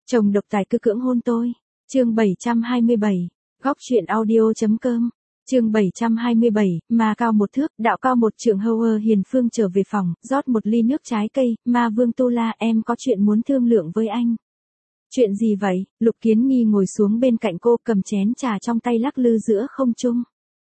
Chồng độc tài cứ cưỡng hôn tôi. Chương 727. Góc truyện audio.com. Chương 727, ma cao một thước, đạo cao một trượng. Hầu Hiền Phương trở về phòng, rót một ly nước trái cây. Ma Vương Tu La, em có chuyện muốn thương lượng với anh. Chuyện gì vậy? Lục Kiến Nghi ngồi xuống bên cạnh cô, cầm chén trà trong tay lắc lư giữa không trung.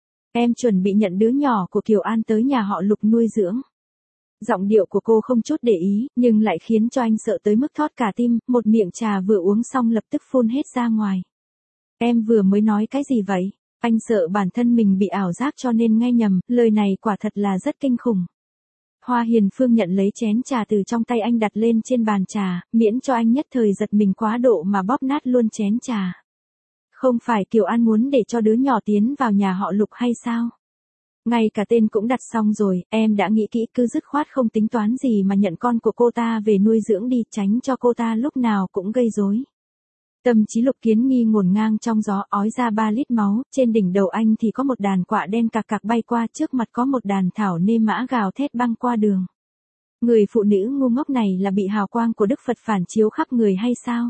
Em chuẩn bị nhận đứa nhỏ của Kiều An tới nhà họ Lục nuôi dưỡng. Giọng điệu của cô không chút để ý, nhưng lại khiến cho anh sợ tới mức thót cả tim, một miệng trà vừa uống xong lập tức phun hết ra ngoài. Em vừa mới nói cái gì vậy? Anh sợ bản thân mình bị ảo giác cho nên nghe nhầm, lời này quả thật là rất kinh khủng. Hoa Hiền Phương nhận lấy chén trà từ trong tay anh đặt lên trên bàn trà, miễn cho anh nhất thời giật mình quá độ mà bóp nát luôn chén trà. Không phải Kiều An muốn để cho đứa nhỏ tiến vào nhà họ Lục hay sao? Ngay cả tên cũng đặt xong rồi, em đã nghĩ kỹ, cứ dứt khoát không tính toán gì mà nhận con của cô ta về nuôi dưỡng đi, tránh cho cô ta lúc nào cũng gây rối. Tâm trí Lục Kiến Nghi ngổn ngang trong gió, ói ra 3 lít máu, trên đỉnh đầu anh thì có một đàn quạ đen cạc cạc bay qua, trước mặt có một đàn thảo nê mã gào thét băng qua đường. Người phụ nữ ngu ngốc này là bị hào quang của Đức Phật phản chiếu khắp người hay sao?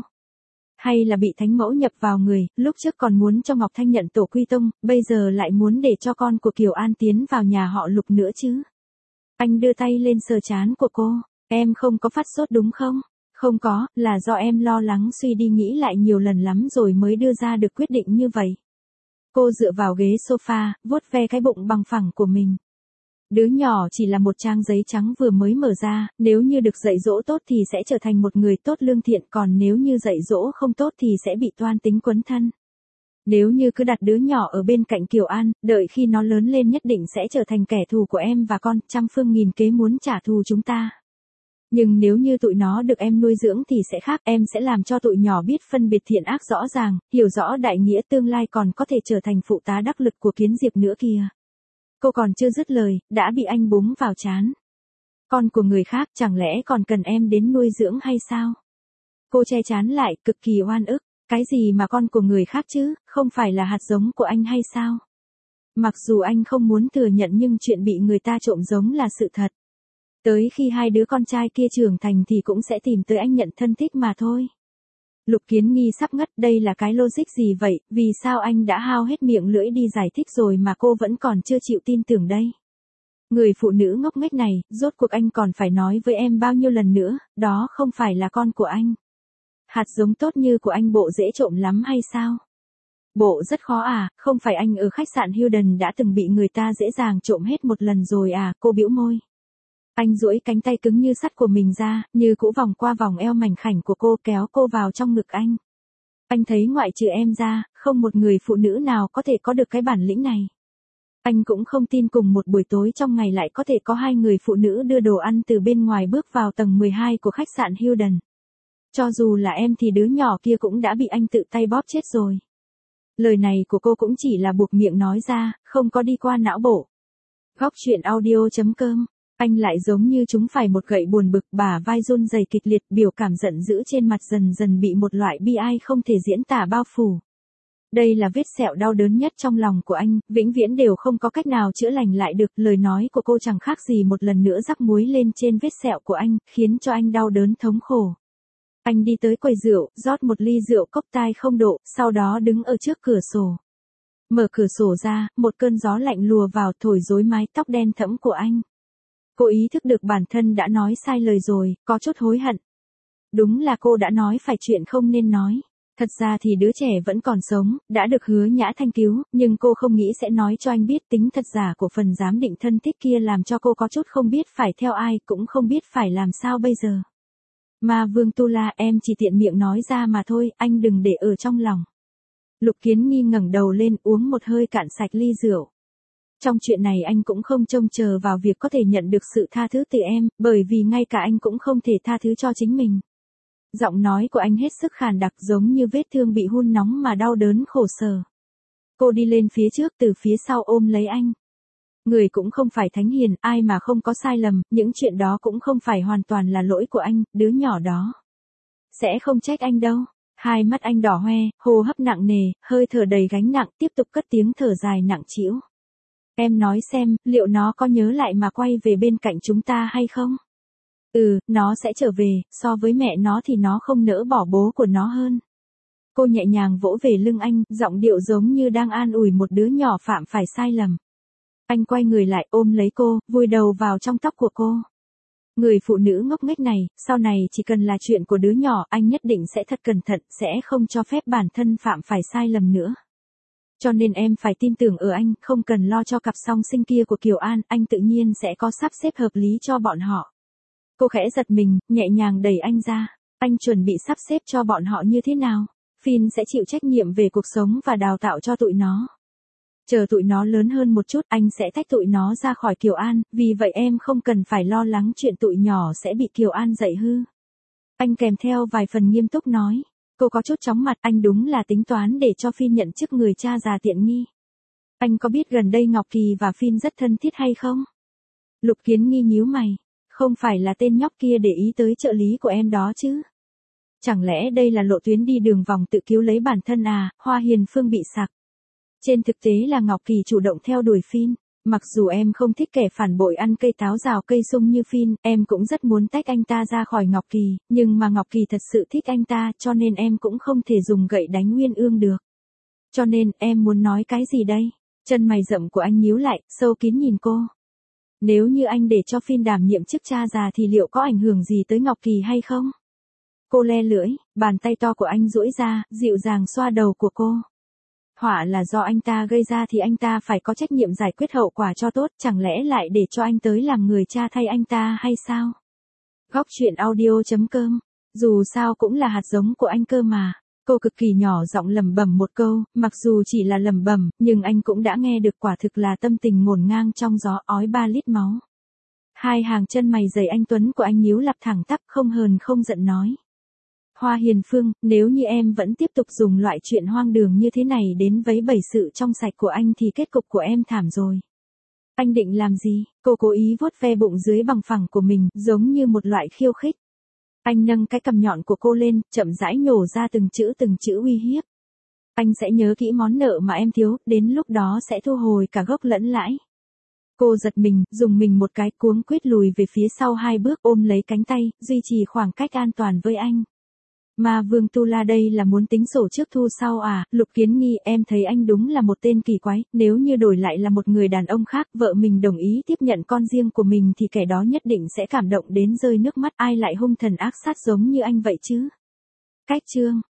Hay là bị Thánh Mẫu nhập vào người, lúc trước còn muốn cho Ngọc Thanh nhận tổ quy tông, bây giờ lại muốn để cho con của Kiều An tiến vào nhà họ Lục nữa chứ? Anh đưa tay lên sờ trán của cô, em không có phát sốt đúng không? Không có, là do em lo lắng suy đi nghĩ lại nhiều lần lắm rồi mới đưa ra được quyết định như vậy. Cô dựa vào ghế sofa, vuốt ve cái bụng bằng phẳng của mình. Đứa nhỏ chỉ là một trang giấy trắng vừa mới mở ra, nếu như được dạy dỗ tốt thì sẽ trở thành một người tốt lương thiện, còn nếu như dạy dỗ không tốt thì sẽ bị toan tính quấn thân. Nếu như cứ đặt đứa nhỏ ở bên cạnh Kiều An, đợi khi nó lớn lên nhất định sẽ trở thành kẻ thù của em và con, trăm phương nghìn kế muốn trả thù chúng ta. Nhưng nếu như tụi nó được em nuôi dưỡng thì sẽ khác, em sẽ làm cho tụi nhỏ biết phân biệt thiện ác rõ ràng, hiểu rõ đại nghĩa, tương lai còn có thể trở thành phụ tá đắc lực của Kiến Diệp nữa kìa. Cô còn chưa dứt lời, đã bị anh búng vào trán. Con của người khác chẳng lẽ còn cần em đến nuôi dưỡng hay sao? Cô che trán lại, cực kỳ oan ức. Cái gì mà con của người khác chứ, không phải là hạt giống của anh hay sao? Mặc dù anh không muốn thừa nhận nhưng chuyện bị người ta trộm giống là sự thật. Tới khi hai đứa con trai kia trưởng thành thì cũng sẽ tìm tới anh nhận thân thích mà thôi. Lục Kiến Nghi sắp ngất, đây là cái logic gì vậy, vì sao anh đã hao hết miệng lưỡi đi giải thích rồi mà cô vẫn còn chưa chịu tin tưởng đây. Người phụ nữ ngốc nghếch này, rốt cuộc anh còn phải nói với em bao nhiêu lần nữa, đó không phải là con của anh. Hạt giống tốt như của anh bộ dễ trộm lắm hay sao? Bộ rất khó à, không phải anh ở khách sạn Hilton đã từng bị người ta dễ dàng trộm hết một lần rồi à, cô bĩu môi. Anh duỗi cánh tay cứng như sắt của mình ra, như cũ vòng qua vòng eo mảnh khảnh của cô, kéo cô vào trong ngực anh. Anh thấy ngoại trừ em ra, không một người phụ nữ nào có thể có được cái bản lĩnh này. Anh cũng không tin cùng một buổi tối trong ngày lại có thể có hai người phụ nữ đưa đồ ăn từ bên ngoài bước vào tầng 12 của khách sạn Hilton. Cho dù là em thì đứa nhỏ kia cũng đã bị anh tự tay bóp chết rồi. Lời này của cô cũng chỉ là buộc miệng nói ra, không có đi qua não bộ. Góc truyện audio.com. Anh lại giống như chúng phải một gậy buồn bực, bả vai run rẩy kịch liệt, biểu cảm giận dữ trên mặt dần dần bị một loại bi ai không thể diễn tả bao phủ. Đây là vết sẹo đau đớn nhất trong lòng của anh, vĩnh viễn đều không có cách nào chữa lành lại được. Lời nói của cô chẳng khác gì một lần nữa rắc muối lên trên vết sẹo của anh, khiến cho anh đau đớn thống khổ. Anh đi tới quầy rượu, rót một ly rượu cốc tai không độ, sau đó đứng ở trước cửa sổ. Mở cửa sổ ra, một cơn gió lạnh lùa vào thổi rối mái tóc đen thẫm của anh. Cô ý thức được bản thân đã nói sai lời rồi, có chút hối hận. Đúng là cô đã nói phải chuyện không nên nói. Thật ra thì đứa trẻ vẫn còn sống, đã được Hứa Nhã Thanh cứu, nhưng cô không nghĩ sẽ nói cho anh biết tính thật giả của phần giám định thân thích kia, làm cho cô có chút không biết phải theo ai, cũng không biết phải làm sao bây giờ. Ma Vương Tu La, em chỉ tiện miệng nói ra mà thôi, anh đừng để ở trong lòng. Lục Kiến Nghi ngẩng đầu lên, uống một hơi cạn sạch ly rượu. Trong chuyện này anh cũng không trông chờ vào việc có thể nhận được sự tha thứ từ em, bởi vì ngay cả anh cũng không thể tha thứ cho chính mình. Giọng nói của anh hết sức khàn đặc, giống như vết thương bị hun nóng mà đau đớn khổ sở. Cô đi lên phía trước, từ phía sau ôm lấy anh. Người cũng không phải thánh hiền, ai mà không có sai lầm, những chuyện đó cũng không phải hoàn toàn là lỗi của anh, đứa nhỏ đó sẽ không trách anh đâu. Hai mắt anh đỏ hoe, hô hấp nặng nề, hơi thở đầy gánh nặng, tiếp tục cất tiếng thở dài nặng trĩu. Em nói xem, liệu nó có nhớ lại mà quay về bên cạnh chúng ta hay không? Nó sẽ trở về, so với mẹ nó thì nó không nỡ bỏ bố của nó hơn. Cô nhẹ nhàng vỗ về lưng anh, giọng điệu giống như đang an ủi một đứa nhỏ phạm phải sai lầm. Anh quay người lại ôm lấy cô, vùi đầu vào trong tóc của cô. Người phụ nữ ngốc nghếch này, sau này chỉ cần là chuyện của đứa nhỏ, anh nhất định sẽ thật cẩn thận, sẽ không cho phép bản thân phạm phải sai lầm nữa. Cho nên em phải tin tưởng ở anh, không cần lo cho cặp song sinh kia của Kiều An, anh tự nhiên sẽ có sắp xếp hợp lý cho bọn họ. Cô khẽ giật mình, nhẹ nhàng đẩy anh ra. Anh chuẩn bị sắp xếp cho bọn họ như thế nào? Phin sẽ chịu trách nhiệm về cuộc sống và đào tạo cho tụi nó. Chờ tụi nó lớn hơn một chút, anh sẽ tách tụi nó ra khỏi Kiều An, vì vậy em không cần phải lo lắng chuyện tụi nhỏ sẽ bị Kiều An dạy hư. Anh kèm theo vài phần nghiêm túc nói. Cô có chút chóng mặt, anh đúng là tính toán để cho Phin nhận chức người cha già tiện nghi. Anh có biết gần đây Ngọc Kỳ và Phin rất thân thiết hay không? Lục Kiến Nghi nhíu mày. Không phải là tên nhóc kia để ý tới trợ lý của em đó chứ? Chẳng lẽ đây là lộ tuyến đi đường vòng tự cứu lấy bản thân à? Hoa Hiền Phương bị sặc. Trên thực tế là Ngọc Kỳ chủ động theo đuổi Phin. Mặc dù em không thích kẻ phản bội ăn cây táo rào cây sung như Phin, em cũng rất muốn tách anh ta ra khỏi Ngọc Kỳ, nhưng mà Ngọc Kỳ thật sự thích anh ta, cho nên em cũng không thể dùng gậy đánh Nguyên Ương được. Cho nên, em muốn nói cái gì đây? Chân mày rậm của anh nhíu lại, sâu kín nhìn cô. Nếu như anh để cho Phin đảm nhiệm chức cha già thì liệu có ảnh hưởng gì tới Ngọc Kỳ hay không? Cô le lưỡi, bàn tay to của anh duỗi ra, dịu dàng xoa đầu của cô. Họa là do anh ta gây ra thì anh ta phải có trách nhiệm giải quyết hậu quả cho tốt, chẳng lẽ lại để cho anh tới làm người cha thay anh ta hay sao? Góc truyện audio.com, dù sao cũng là hạt giống của anh cơ mà. Cô cực kỳ nhỏ giọng lẩm bẩm một câu, mặc dù chỉ là lẩm bẩm, nhưng anh cũng đã nghe được, quả thực là tâm tình ngổn ngang trong gió, ói 3 lít máu. Hai hàng chân mày dày anh tuấn của anh nhíu lặp thẳng tắp, không hờn không giận nói. Hoa Hiền Phương, nếu như em vẫn tiếp tục dùng loại chuyện hoang đường như thế này đến vấy bẩy sự trong sạch của anh thì kết cục của em thảm rồi. Anh định làm gì? Cô cố ý vuốt ve bụng dưới bằng phẳng của mình, giống như một loại khiêu khích. Anh nâng cái cằm nhọn của cô lên, chậm rãi nhổ ra từng chữ uy hiếp. Anh sẽ nhớ kỹ món nợ mà em thiếu, đến lúc đó sẽ thu hồi cả gốc lẫn lãi. Cô giật mình, dùng mình một cái, cuống quýt lùi về phía sau 2 bước, ôm lấy cánh tay, duy trì khoảng cách an toàn với anh. Mà Vương Tu La đây là muốn tính sổ trước thu sau à? Lục Kiến Nghi, em thấy anh đúng là một tên kỳ quái, nếu như đổi lại là một người đàn ông khác, vợ mình đồng ý tiếp nhận con riêng của mình thì kẻ đó nhất định sẽ cảm động đến rơi nước mắt, ai lại hung thần ác sát giống như anh vậy chứ? Cách chương